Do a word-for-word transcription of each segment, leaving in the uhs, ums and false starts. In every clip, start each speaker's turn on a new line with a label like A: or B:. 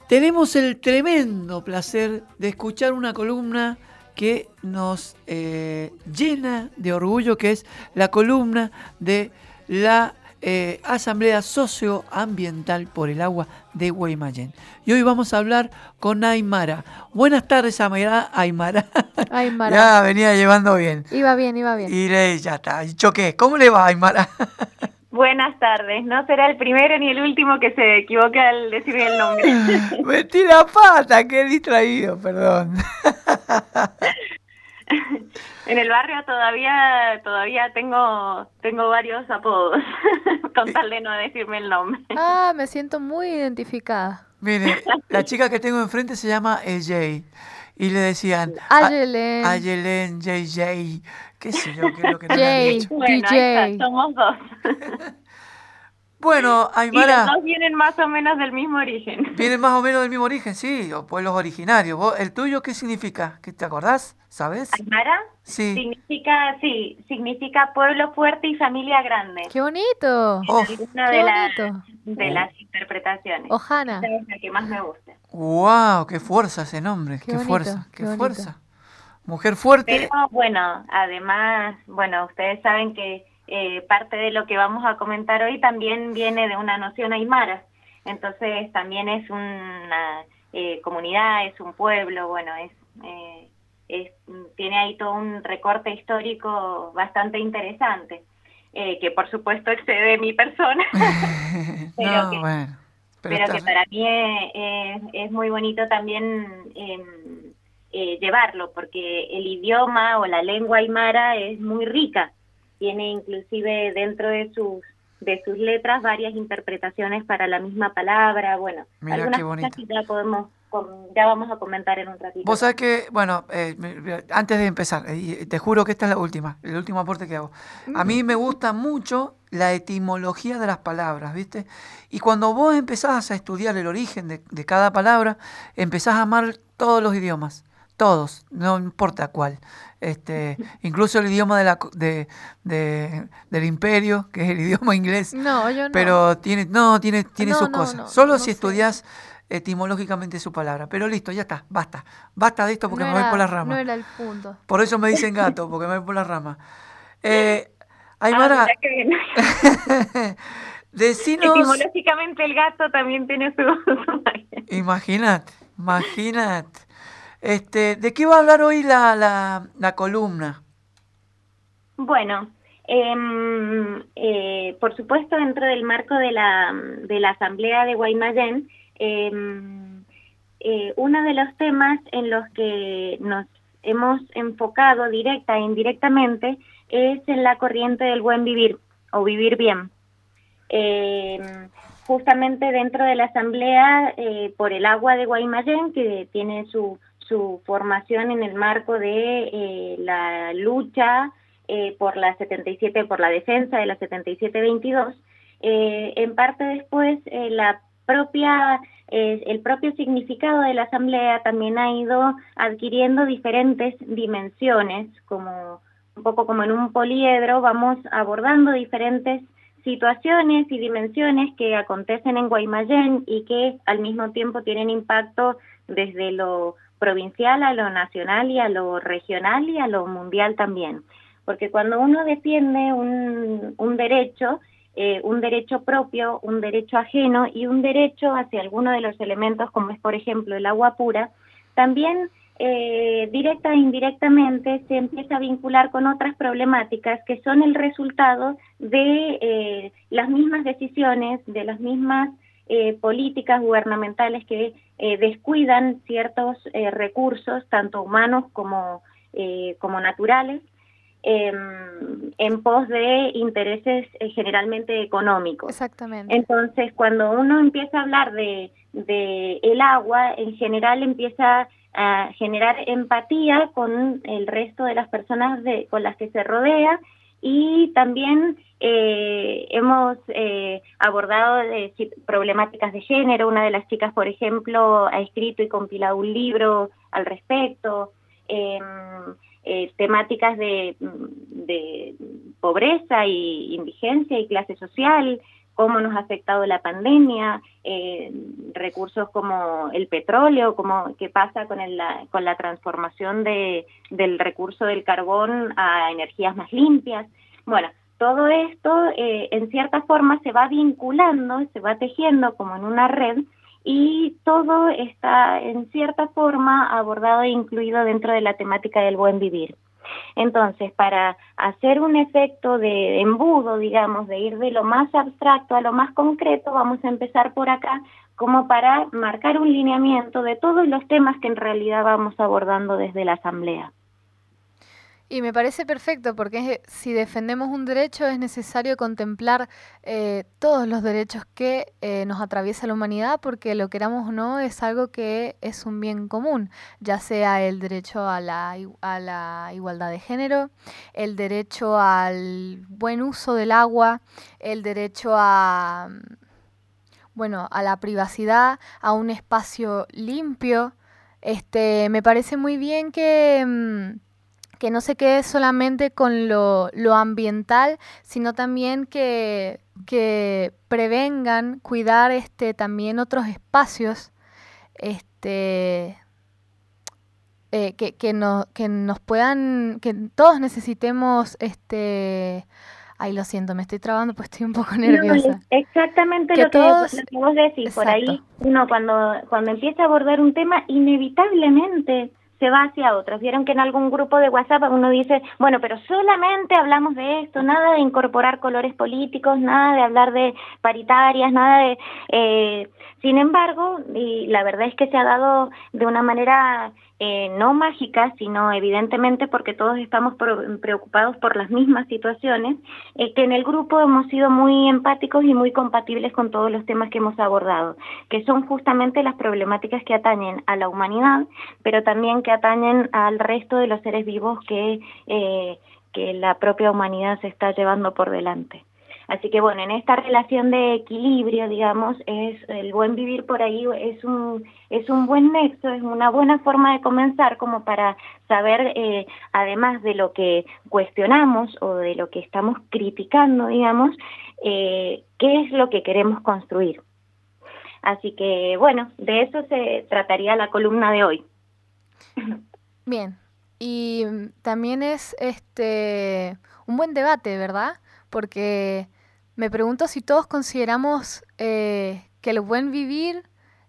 A: Tenemos el tremendo placer de escuchar una columna que nos eh, llena de orgullo, que es la columna de la eh, Asamblea Socioambiental por el Agua de Guaymallén. Y hoy vamos a hablar con Aymara. Buenas tardes, Aymara. Aymara.
B: Aymara.
A: Ya venía llevando bien.
B: Iba bien, iba bien.
A: Y le, ya está, y choqué. ¿Cómo le va, Aymara?
C: Buenas tardes. No será el primero ni el último que se equivoque al decirme el nombre.
A: Metí la pata, qué distraído, perdón.
C: En el barrio todavía todavía tengo tengo varios apodos, con tal de no decirme el nombre.
B: Ah, me siento muy identificada.
A: Mire, la chica que tengo enfrente se llama E J. Y le decían
B: Ayelen.
A: Ayelen, J J, qué sé yo, qué es lo que nos han
B: Jay,
A: dicho.
C: Bueno,
B: D
C: ahí
B: J.
C: está, somos dos.
A: Bueno,
C: Y los
A: Aymara,
C: dos vienen más o menos del mismo origen.
A: vienen más o menos del mismo origen, sí, o pueblos originarios. ¿Vos, el tuyo qué significa? ¿Qué te acordás? ¿Sabes?
C: Aymara
A: Sí.
C: significa, sí, significa pueblo fuerte y familia grande.
B: ¡Qué bonito!
A: Oh,
C: Alguna
B: ¡Qué
C: de las
B: bonito!
C: de las interpretaciones.
B: Ojana.
C: Esa es la que más me gusta.
A: wow, qué fuerza ese nombre,
B: Qué
A: qué,
B: bonito,
A: fuerza,
B: qué
A: qué
B: bonito.
A: fuerza. Mujer fuerte.
C: Pero bueno, además, bueno, ustedes saben que eh, parte de lo que vamos a comentar hoy también viene de una noción aymara. Entonces también es una eh, comunidad, es un pueblo, bueno, es, eh, es tiene ahí todo un recorte histórico bastante interesante, eh, que por supuesto excede mi persona, pero
A: No,
C: que
A: bueno. Pero
C: pero
A: está
C: que
A: re-
C: para mí es, es, es muy bonito también eh, eh, llevarlo, porque el idioma o la lengua aymara es muy rica, tiene inclusive dentro de sus de sus letras varias interpretaciones para la misma palabra, bueno,
A: Mira
C: algunas
A: qué
C: cosas
A: bonito.
C: que ya podemos, com- ya vamos a comentar en un ratito
A: Vos
C: más.
A: sabés que, bueno, eh, me- me- antes de empezar, eh, y te juro que esta es la última, el último aporte que hago. A mí me gusta mucho la etimología de las palabras, ¿viste? Y cuando vos empezás a estudiar el origen de, de cada palabra, empezás a amar todos los idiomas, todos, no importa cuál. Este, incluso el idioma de la, co- de, de- del imperio, que es el idioma inglés,
B: No, yo no.
A: pero tiene, no, tiene, tiene
B: No,
A: sus
B: no,
A: cosas.
B: no,
A: Solo
B: no
A: si
B: sé.
A: estudias etimológicamente su palabra. Pero listo, ya está, basta. Basta de esto porque
B: No
A: me voy por
B: era,
A: las
B: no
A: ramas.
B: era el punto.
A: Por eso me dicen gato, porque me voy por las ramas. Eh,
C: Ah, mira
A: Aymara,
C: qué bien.
A: decinos...
C: Etimológicamente el gato también tiene su...
A: Imagínate, imagínate. Este, ¿de qué va a hablar hoy la, la, la columna?
C: Bueno, eh, eh, por supuesto dentro del marco de la, de la Asamblea de Guaymallén, eh, eh, uno de los temas en los que nos hemos enfocado directa e indirectamente es en la corriente del buen vivir o vivir bien. Eh, justamente dentro de la Asamblea eh, por el Agua de Guaymallén, que tiene su, su formación en el marco de eh, la lucha eh, por la setenta y siete, por la defensa de la setenta y siete veintidós, eh, en parte después eh, la propia eh, el propio significado de la Asamblea también ha ido adquiriendo diferentes dimensiones, como un poco como en un poliedro, vamos abordando diferentes situaciones y dimensiones que acontecen en Guaymallén y que al mismo tiempo tienen impacto desde lo provincial a lo nacional y a lo regional y a lo mundial también. Porque cuando uno defiende un, un derecho, eh, un derecho propio, un derecho ajeno y un derecho hacia alguno de los elementos como es por ejemplo el agua pura, también Eh, directa e indirectamente se empieza a vincular con otras problemáticas que son el resultado de eh, las mismas decisiones, de las mismas eh, políticas gubernamentales que eh, descuidan ciertos eh, recursos, tanto humanos como, eh, como naturales, eh, en pos de intereses eh, generalmente económicos.
B: Exactamente.
C: Entonces, cuando uno empieza a hablar de, de el agua, en general empieza a generar empatía con el resto de las personas de, con las que se rodea y también eh, hemos eh, abordado eh, problemáticas de género. Una de las chicas, por ejemplo, ha escrito y compilado un libro al respecto. Eh, eh, temáticas de, de pobreza y indigencia y clase social, cómo nos ha afectado la pandemia, eh, recursos como el petróleo, como qué pasa con, el, la, con la transformación de, del recurso del carbón a energías más limpias. Bueno, todo esto eh, en cierta forma se va vinculando, se va tejiendo como en una red, y todo está en cierta forma abordado e incluido dentro de la temática del buen vivir. Entonces, para hacer un efecto de embudo, digamos, de ir de lo más abstracto a lo más concreto, vamos a empezar por acá, como para marcar un lineamiento de todos los temas que en realidad vamos abordando desde la Asamblea.
B: Y me parece perfecto, porque si defendemos un derecho es necesario contemplar eh, todos los derechos que eh, nos atraviesa la humanidad, porque lo queramos o no es algo que es un bien común, ya sea el derecho a la, a la igualdad de género, el derecho al buen uso del agua, el derecho a, bueno, a la privacidad, a un espacio limpio. Este, me parece muy bien que... Mmm, que no se quede solamente con lo, lo ambiental, sino también que, que prevengan cuidar este, también otros espacios este, eh, que, que, no, que nos puedan, que todos necesitemos, este, ay, lo siento, me estoy trabando pues estoy un poco nerviosa.
C: No, exactamente
B: que
C: lo, que,
B: todos,
C: lo que vos decís,
B: exacto.
C: Por ahí uno cuando, cuando empieza a abordar un tema, inevitablemente se va hacia otros. Vieron que en algún grupo de WhatsApp uno dice, bueno, pero solamente hablamos de esto, nada de incorporar colores políticos, nada de hablar de paritarias, nada de... Eh, sin embargo, y la verdad es que se ha dado de una manera eh, no mágica, sino evidentemente porque todos estamos pro, preocupados por las mismas situaciones, eh, que en el grupo hemos sido muy empáticos y muy compatibles con todos los temas que hemos abordado, que son justamente las problemáticas que atañen a la humanidad, pero también que atañen al resto de los seres vivos que, eh, que la propia humanidad se está llevando por delante. Así que bueno, en esta relación de equilibrio, digamos, es el buen vivir por ahí es un es un buen nexo, es una buena forma de comenzar como para saber, eh, además de lo que cuestionamos o de lo que estamos criticando, digamos, eh, qué es lo que queremos construir. Así que bueno, de eso se trataría la columna de hoy.
B: Bien, y también es este un buen debate, ¿verdad? Porque me pregunto si todos consideramos eh, que el buen vivir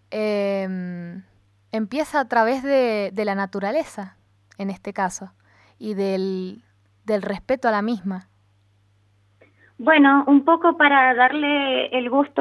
B: eh, empieza a través de, de la naturaleza, en este caso, y del, del respeto a la misma.
C: Bueno, un poco para darle el gusto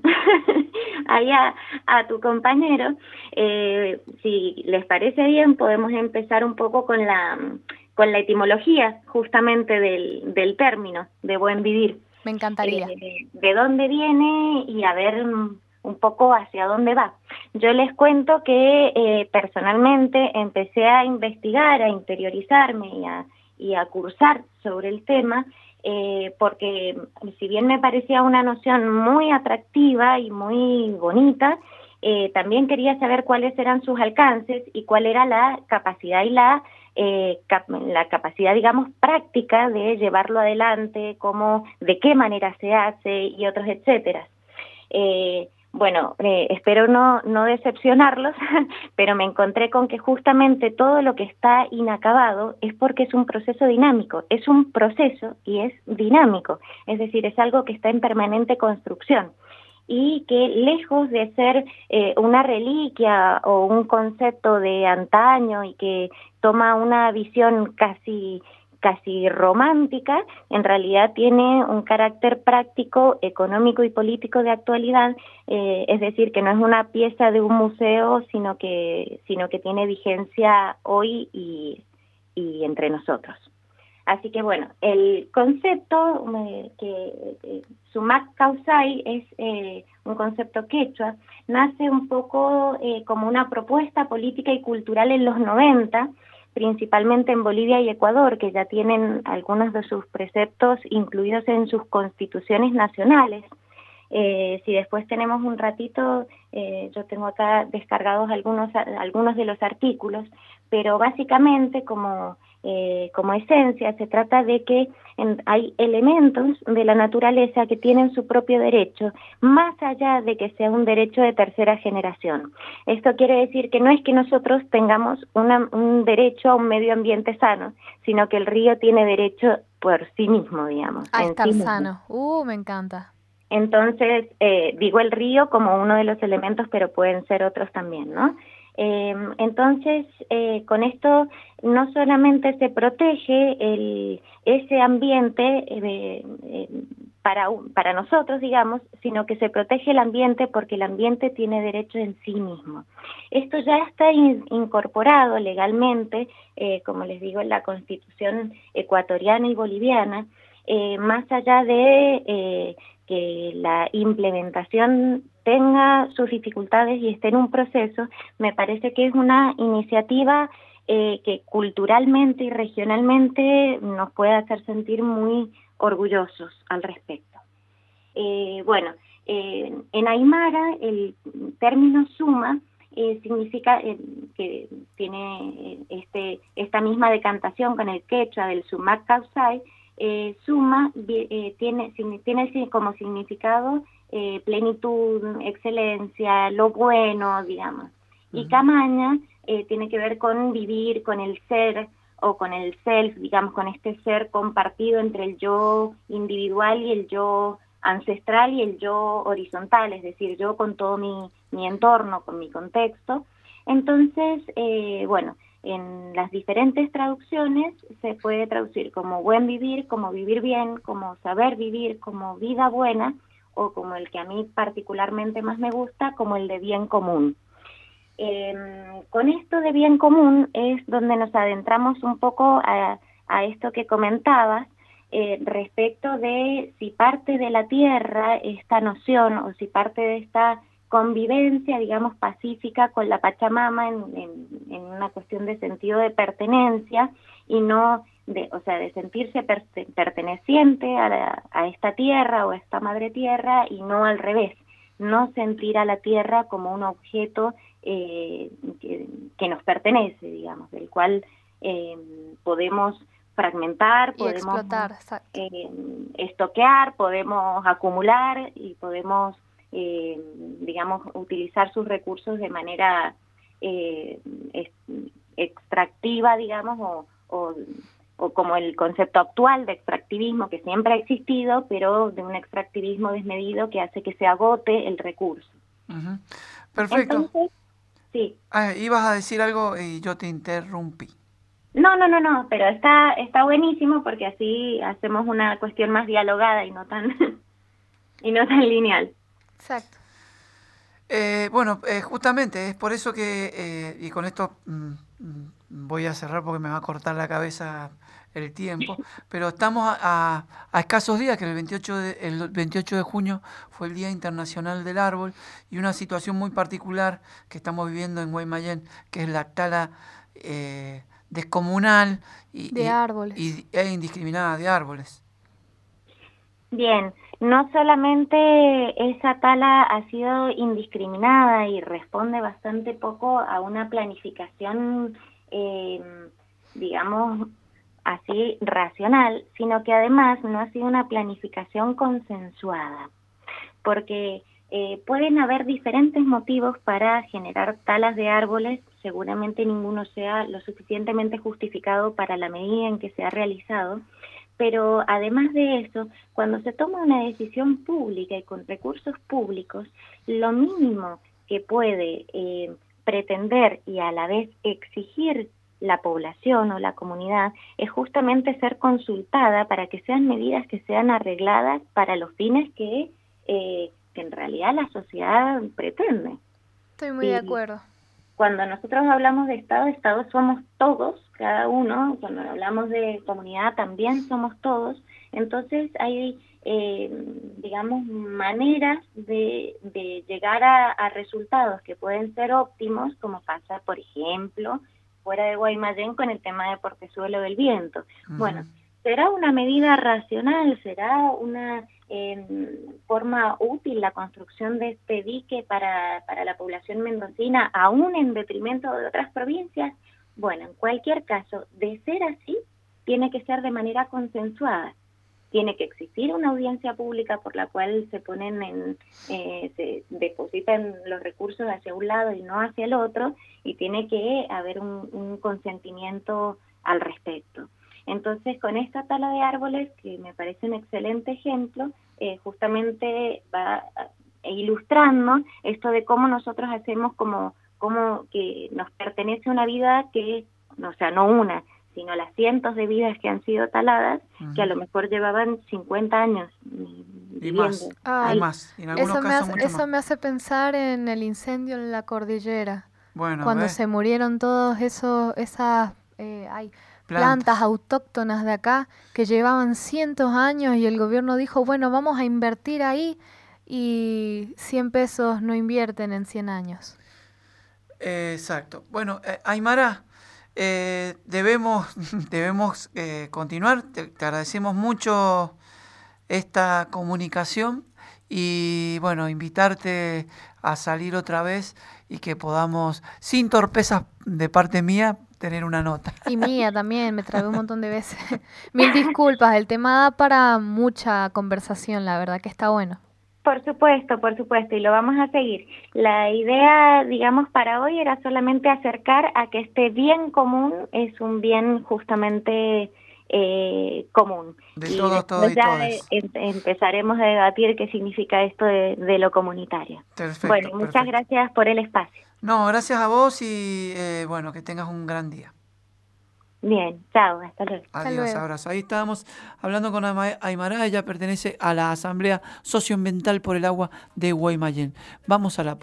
C: ahí a, a tu compañero, eh, si les parece bien, podemos empezar un poco con la con la etimología justamente del, del término de buen vivir.
B: Me encantaría.
C: Eh, de dónde viene y a ver un poco hacia dónde va. Yo les cuento que eh, personalmente empecé a investigar, a interiorizarme y a, y a cursar sobre el tema, eh, porque si bien me parecía una noción muy atractiva y muy bonita, eh, también quería saber cuáles eran sus alcances y cuál era la capacidad y la Eh, cap la capacidad, digamos, práctica de llevarlo adelante, cómo, de qué manera se hace y otros etcétera. Eh, bueno, eh, espero no, no decepcionarlos, pero me encontré con que justamente todo lo que está inacabado es porque es un proceso dinámico, es un proceso y es dinámico, es decir, es algo que está en permanente construcción. Y que lejos de ser eh, una reliquia o un concepto de antaño y que toma una visión casi casi romántica, en realidad tiene un carácter práctico, económico y político de actualidad, eh, es decir, que no es una pieza de un museo, sino que sino que tiene vigencia hoy y, y entre nosotros. Así que bueno, el concepto eh, que eh, Sumak Kawsay es eh, un concepto quechua, nace un poco eh, como una propuesta política y cultural en los noventa, principalmente en Bolivia y Ecuador, que ya tienen algunos de sus preceptos incluidos en sus constituciones nacionales. Eh, si después tenemos un ratito, eh, yo tengo acá descargados algunos algunos de los artículos, pero básicamente como eh, como esencia, se trata de que en, hay elementos de la naturaleza que tienen su propio derecho, más allá de que sea un derecho de tercera generación. Esto quiere decir que no es que nosotros tengamos una, un derecho a un medio ambiente sano, sino que el río tiene derecho por sí mismo, digamos.
B: A
C: en
B: estar
C: sí mismo.
B: sano. Uh, me encanta.
C: Entonces, eh, digo el río como uno de los elementos, pero pueden ser otros también, ¿no? Eh, entonces, eh, con esto no solamente se protege el, ese ambiente eh, eh, para, para nosotros, digamos, sino que se protege el ambiente porque el ambiente tiene derecho en sí mismo. Esto ya está in, incorporado legalmente, eh, como les digo, en la Constitución ecuatoriana y boliviana, eh, más allá de eh, que la implementación tenga sus dificultades y esté en un proceso, me parece que es una iniciativa eh, que culturalmente y regionalmente nos puede hacer sentir muy orgullosos al respecto. Eh, bueno, eh, en Aymara el término suma eh, significa eh, que tiene este esta misma decantación con el quechua del sumac causai. Eh, suma eh, tiene, tiene como significado eh, plenitud, excelencia, lo bueno, digamos. Uh-huh. Y camaña eh, tiene que ver con vivir, con el ser o con el self, digamos, con este ser compartido entre el yo individual y el yo ancestral y el yo horizontal, es decir, yo con todo mi, mi entorno, con mi contexto. Entonces, eh, bueno, en las diferentes traducciones se puede traducir como buen vivir, como vivir bien, como saber vivir, como vida buena, o como el que a mí particularmente más me gusta, como el de bien común. Eh, con esto de bien común es donde nos adentramos un poco a, a esto que comentabas, eh, respecto de si parte de la tierra esta noción, o si parte de esta convivencia, digamos, pacífica con la Pachamama en, en, en una cuestión de sentido de pertenencia y no, de, o sea, de sentirse per, perteneciente a, la, a esta tierra o a esta madre tierra y no al revés, no sentir a la tierra como un objeto eh, que, que nos pertenece, digamos, del cual eh, podemos fragmentar,
B: y
C: podemos
B: explotar,
C: eh, estoquear, podemos acumular y podemos Eh, digamos, utilizar sus recursos de manera eh, es, extractiva, digamos, o, o, o como el concepto actual de extractivismo que siempre ha existido, pero de un extractivismo desmedido que hace que se agote el recurso.
A: Uh-huh. Perfecto.
C: Entonces, sí.
A: Ah, ibas a decir algo y yo te interrumpí.
C: No, no, no, no, pero está, está buenísimo porque así hacemos una cuestión más dialogada y no tan, y no tan lineal.
B: Exacto.
A: Eh, bueno, eh, justamente es por eso que, eh, y con esto mm, voy a cerrar porque me va a cortar la cabeza el tiempo, pero estamos a, a, a escasos días, que el veintiocho, de, el veintiocho de junio fue el Día Internacional del Árbol, y una situación muy particular que estamos viviendo en Guaymallén, que es la tala eh, descomunal y,
B: de
A: y,
B: árboles.
A: y, e indiscriminada de árboles.
C: Bien, no solamente esa tala ha sido indiscriminada y responde bastante poco a una planificación, eh, digamos, así racional, sino que además no ha sido una planificación consensuada, porque eh, pueden haber diferentes motivos para generar talas de árboles, seguramente ninguno sea lo suficientemente justificado para la medida en que se ha realizado. Pero además de eso, cuando se toma una decisión pública y con recursos públicos, lo mínimo que puede eh, pretender y a la vez exigir la población o la comunidad es justamente ser consultada para que sean medidas que sean arregladas para los fines que, eh, que en realidad la sociedad pretende.
B: Estoy muy
C: y,
B: de acuerdo.
C: Cuando nosotros hablamos de Estado, Estado somos todos, cada uno, cuando hablamos de comunidad también somos todos, entonces hay, eh, digamos, maneras de, de llegar a, a resultados que pueden ser óptimos, como pasa, por ejemplo, fuera de Guaymallén con el tema de Portezuelo del Viento. Uh-huh. Bueno, ¿será una medida racional? ¿Será una eh, forma útil la construcción de este dique para, para la población mendocina, aún en detrimento de otras provincias? Bueno, en cualquier caso, de ser así, tiene que ser de manera consensuada. Tiene que existir una audiencia pública por la cual se ponen en, eh, se depositan los recursos hacia un lado y no hacia el otro, y tiene que haber un, un consentimiento al respecto. Entonces, con esta tala de árboles, que me parece un excelente ejemplo, eh, justamente va ilustrando esto de cómo nosotros hacemos como, como que nos pertenece una vida que, o sea, no una, sino las cientos de vidas que han sido taladas, uh-huh. que a lo mejor llevaban cincuenta años.
A: Y más,
B: ah,
A: y más. Y en algunos
B: eso
A: casos
B: me hace,
A: mucho
B: eso
A: más.
B: me hace pensar en el incendio en la cordillera.
A: Bueno,
B: cuando
A: ¿ves?
B: se murieron todos esos, esas eh, ay, plantas. plantas autóctonas de acá que llevaban cientos de años, y el gobierno dijo, bueno, vamos a invertir ahí, y cien pesos no invierten en cien años.
A: Eh, exacto. Bueno, eh, Aymara, Eh, debemos debemos eh, continuar. Te, te agradecemos mucho esta comunicación y bueno, invitarte a salir otra vez y que podamos, sin torpezas de parte mía, tener una nota.
B: Y mía también, me trabé un montón de veces. Mil disculpas, el tema da para mucha conversación, la verdad que está bueno.
C: Por supuesto, por supuesto, y lo vamos a seguir. La idea, digamos, para hoy era solamente acercar a que este bien común es un bien justamente eh, común.
A: De
C: y
A: todos, todos y
C: ya
A: todas.
C: em, empezaremos a debatir qué significa esto de, de lo comunitario.
A: Perfecto,
C: bueno, muchas
A: perfecto.
C: gracias por el espacio.
A: No, gracias a vos y eh, bueno, que tengas un gran día.
C: Bien, chao, hasta luego.
A: Adiós, abrazo. Ahí estábamos hablando con Aymara, ella pertenece a la Asamblea Socioambiental por el Agua de Guaymallén. Vamos a la